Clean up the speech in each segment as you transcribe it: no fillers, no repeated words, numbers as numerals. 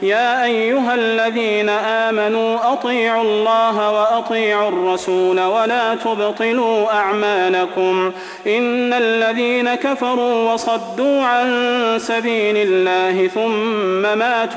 يا أيها الذين آمنوا أطيعوا الله وأطيعوا الرسول ولا تبطلوا أعمالكم إن الذين كفروا وصدوا عن سبيل الله ثم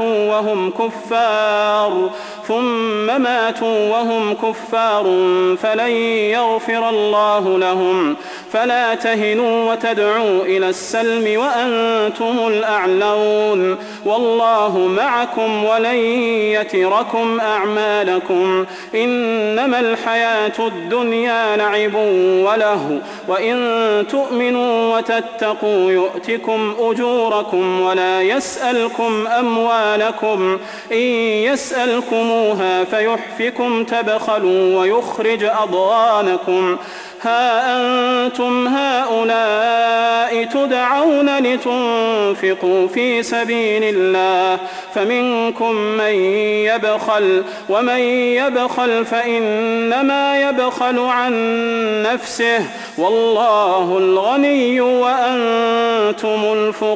ماتوا وهم كفار فلن يغفر الله لهم فلا تهنوا وتدعوا إلى السلم وأنتم الأعلون والله معكم ولن يتركم أعمالكم إنما الحياة الدنيا لعب وله وإن تؤمنوا وتتقوا يؤتكم أجوركم ولا يسألكم أموالكم إن يسألكموها فيحفكم تبخلوا ويخرج أضغانكم ها أنتم هؤلاء تدعون لتنفقوا في سبيل الله فمنكم من يبخل ومن يبخل فإنما يبخل عن نفسه والله الغني وأنتم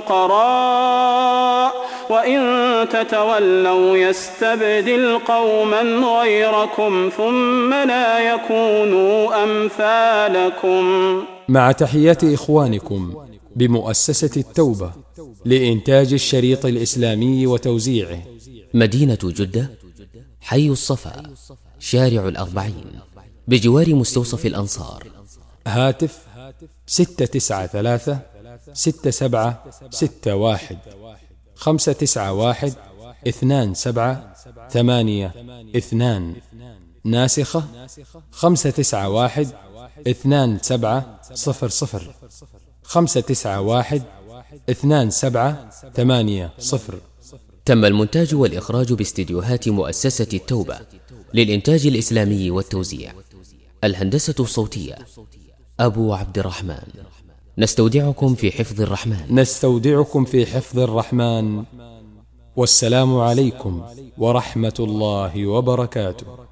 الفقراء وإن تتولوا يستبدل قوما غيركم ثم لا يكونوا أمثالكم. مع تحيات إخوانكم بمؤسسة التوبة لإنتاج الشريط الإسلامي وتوزيعه، مدينة جدة، حي الصفا، شارع الأربعين، بجوار مستوصف الأنصار. هاتف 693 6761 591 2782 ناسخة 591 2700 591 2780. تم المونتاج والإخراج باستديوهات مؤسسة التوبة للإنتاج الإسلامي والتوزيع. الهندسة الصوتية أبو عبد الرحمن. نستودعكم في حفظ الرحمن. والسلام عليكم ورحمة الله وبركاته.